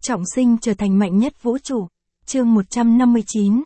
Trọng sinh trở thành mạnh nhất vũ trụ. Chương 159,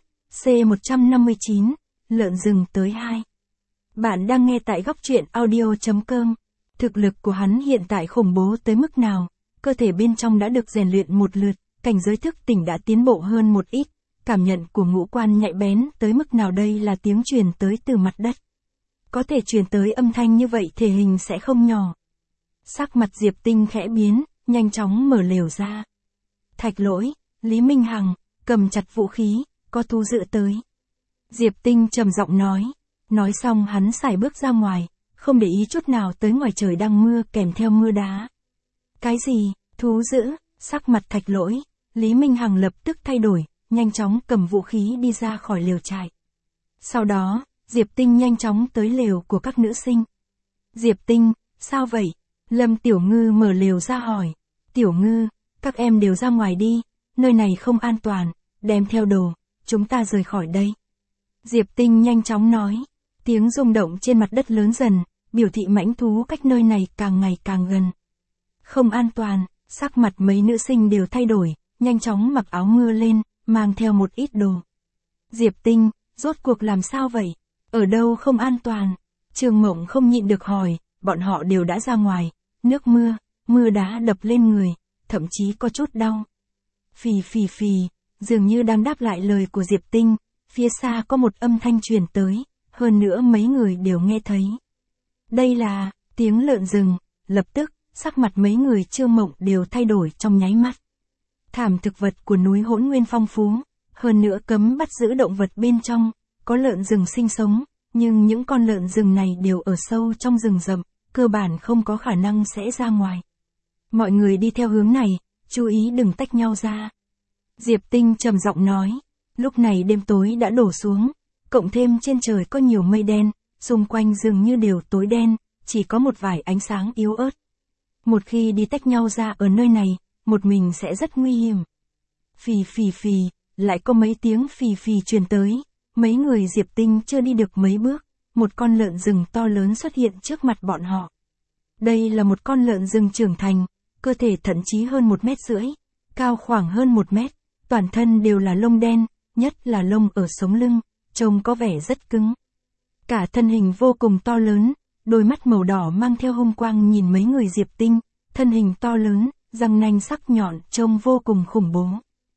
C159, lợn rừng tới 2. Bạn đang nghe tại góc truyện audio.com. Thực lực của hắn hiện tại khủng bố tới mức nào, cơ thể bên trong đã được rèn luyện một lượt, cảnh giới thức tỉnh đã tiến bộ hơn một ít, cảm nhận của ngũ quan nhạy bén tới mức nào đây là tiếng truyền tới từ mặt đất. Có thể truyền tới âm thanh như vậy thể hình sẽ không nhỏ. Sắc mặt Diệp Tinh khẽ biến, nhanh chóng mở lều ra. Thạch Lỗi, Lý Minh Hằng, cầm chặt vũ khí, có thú dữ tới. Diệp Tinh trầm giọng nói xong hắn sải bước ra ngoài, không để ý chút nào tới ngoài trời đang mưa kèm theo mưa đá. Cái gì, thú dữ, sắc mặt Thạch Lỗi, Lý Minh Hằng lập tức thay đổi, nhanh chóng cầm vũ khí đi ra khỏi lều trại. Sau đó, Diệp Tinh nhanh chóng tới lều của các nữ sinh. Diệp Tinh, sao vậy? Lâm Tiểu Ngư mở lều ra hỏi. Tiểu Ngư, các em đều ra ngoài đi, nơi này không an toàn, đem theo đồ, chúng ta rời khỏi đây. Diệp Tinh nhanh chóng nói, tiếng rung động trên mặt đất lớn dần, biểu thị mãnh thú cách nơi này càng ngày càng gần. Không an toàn, sắc mặt mấy nữ sinh đều thay đổi, nhanh chóng mặc áo mưa lên, mang theo một ít đồ. Diệp Tinh, rốt cuộc làm sao vậy? Ở đâu không an toàn? Trường Mộng không nhịn được hỏi, bọn họ đều đã ra ngoài, nước mưa, mưa đá đập lên người, thậm chí có chút đau. Phì phì phì, dường như đang đáp lại lời của Diệp Tinh, phía xa có một âm thanh truyền tới, hơn nữa mấy người đều nghe thấy. Đây là tiếng lợn rừng, lập tức, sắc mặt mấy người Trương Mộng đều thay đổi trong nháy mắt. Thảm thực vật của núi Hỗn Nguyên phong phú, hơn nữa cấm bắt giữ động vật bên trong, có lợn rừng sinh sống, nhưng những con lợn rừng này đều ở sâu trong rừng rậm, cơ bản không có khả năng sẽ ra ngoài. Mọi người đi theo hướng này, chú ý đừng tách nhau ra. Diệp Tinh trầm giọng nói, lúc này đêm tối đã đổ xuống, cộng thêm trên trời có nhiều mây đen, xung quanh dường như đều tối đen, chỉ có một vài ánh sáng yếu ớt. Một khi đi tách nhau ra ở nơi này, một mình sẽ rất nguy hiểm. Phì phì phì, lại có mấy tiếng phì phì truyền tới, mấy người Diệp Tinh chưa đi được mấy bước, một con lợn rừng to lớn xuất hiện trước mặt bọn họ. Đây là một con lợn rừng trưởng thành, cơ thể thậm chí hơn 1,5 mét, cao khoảng hơn 1 mét, toàn thân đều là lông đen, nhất là lông ở sống lưng, trông có vẻ rất cứng. Cả thân hình vô cùng to lớn, đôi mắt màu đỏ mang theo hung quang nhìn mấy người Diệp Tinh, thân hình to lớn, răng nanh sắc nhọn trông vô cùng khủng bố.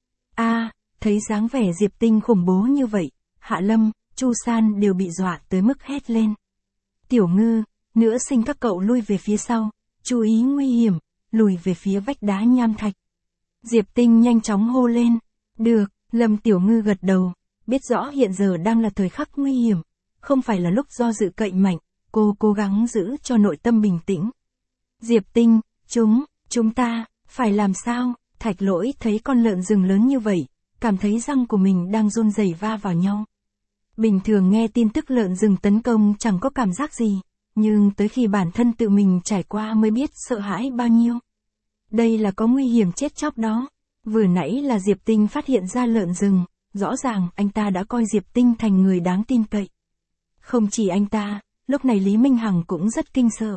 Thấy dáng vẻ Diệp Tinh khủng bố như vậy, Hạ Lâm, Chu San đều bị dọa tới mức hét lên. Tiểu Ngư, nữ sinh các cậu lui về phía sau, chú ý nguy hiểm, lùi về phía vách đá nham thạch. Diệp Tinh nhanh chóng hô lên. Được, Lâm Tiểu Ngư gật đầu, biết rõ hiện giờ đang là thời khắc nguy hiểm, không phải là lúc do dự cậy mạnh, cô cố gắng giữ cho nội tâm bình tĩnh. Diệp Tinh, chúng ta, phải làm sao? Thạch Lỗi thấy con lợn rừng lớn như vậy, cảm thấy răng của mình đang run rẩy va vào nhau. Bình thường nghe tin tức lợn rừng tấn công chẳng có cảm giác gì, nhưng tới khi bản thân tự mình trải qua mới biết sợ hãi bao nhiêu. Đây là có nguy hiểm chết chóc đó. Vừa nãy là Diệp Tinh phát hiện ra lợn rừng, rõ ràng anh ta đã coi Diệp Tinh thành người đáng tin cậy. Không chỉ anh ta, lúc này Lý Minh Hằng cũng rất kinh sợ.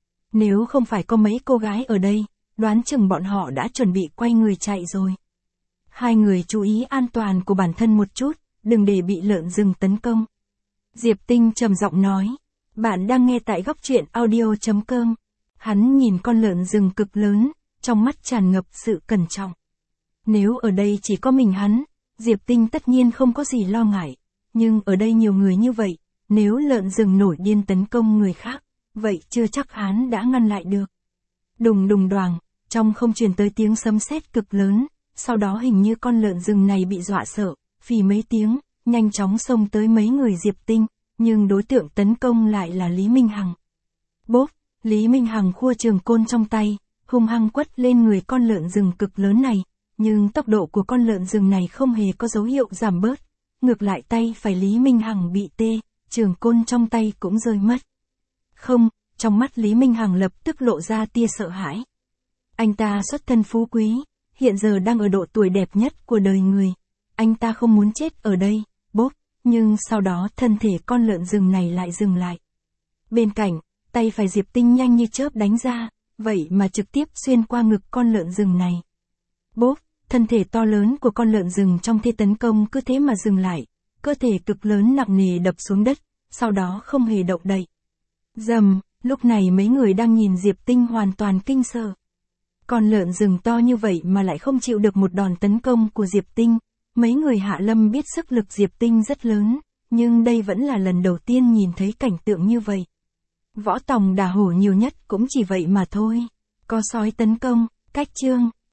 Nếu không phải có mấy cô gái ở đây, đoán chừng bọn họ đã chuẩn bị quay người chạy rồi. Hai người chú ý an toàn của bản thân một chút, đừng để bị lợn rừng tấn công. Diệp Tinh trầm giọng nói, bạn đang nghe tại góc truyện audio.com. Hắn nhìn con lợn rừng cực lớn, trong mắt tràn ngập sự cẩn trọng. Nếu ở đây chỉ có mình hắn, Diệp Tinh tất nhiên không có gì lo ngại, nhưng ở đây nhiều người như vậy, nếu lợn rừng nổi điên tấn công người khác, vậy chưa chắc hắn đã ngăn lại được. Đùng đùng đoàng, trong không truyền tới tiếng sấm sét cực lớn, sau đó hình như con lợn rừng này bị dọa sợ, phì mấy tiếng, nhanh chóng xông tới mấy người Diệp Tinh, nhưng đối tượng tấn công lại là Lý Minh Hằng. Bốp, Lý Minh Hằng khua trường côn trong tay, hung hăng quất lên người con lợn rừng cực lớn này, nhưng tốc độ của con lợn rừng này không hề có dấu hiệu giảm bớt, ngược lại tay phải Lý Minh Hằng bị tê, trường côn trong tay cũng rơi mất. Không, trong mắt Lý Minh Hằng lập tức lộ ra tia sợ hãi. Anh ta xuất thân phú quý, hiện giờ đang ở độ tuổi đẹp nhất của đời người, anh ta không muốn chết ở đây, bốp, nhưng sau đó thân thể con lợn rừng này lại dừng lại. Bên cạnh, tay phải Diệp Tinh nhanh như chớp đánh ra, vậy mà trực tiếp xuyên qua ngực con lợn rừng này. Bốp, Thân thể to lớn của con lợn rừng trong thế tấn công cứ thế mà dừng lại, cơ thể cực lớn nặng nề đập xuống đất, sau đó không hề động đậy. Rầm, lúc này mấy người đang nhìn Diệp Tinh hoàn toàn kinh sợ. Con lợn rừng to như vậy mà lại không chịu được một đòn tấn công của Diệp Tinh, mấy người Hạ Lâm biết sức lực Diệp Tinh rất lớn, nhưng đây vẫn là lần đầu tiên nhìn thấy cảnh tượng như vậy. Võ tòng đả hổ nhiều nhất cũng chỉ vậy mà thôi. Có sói tấn công, cách chương.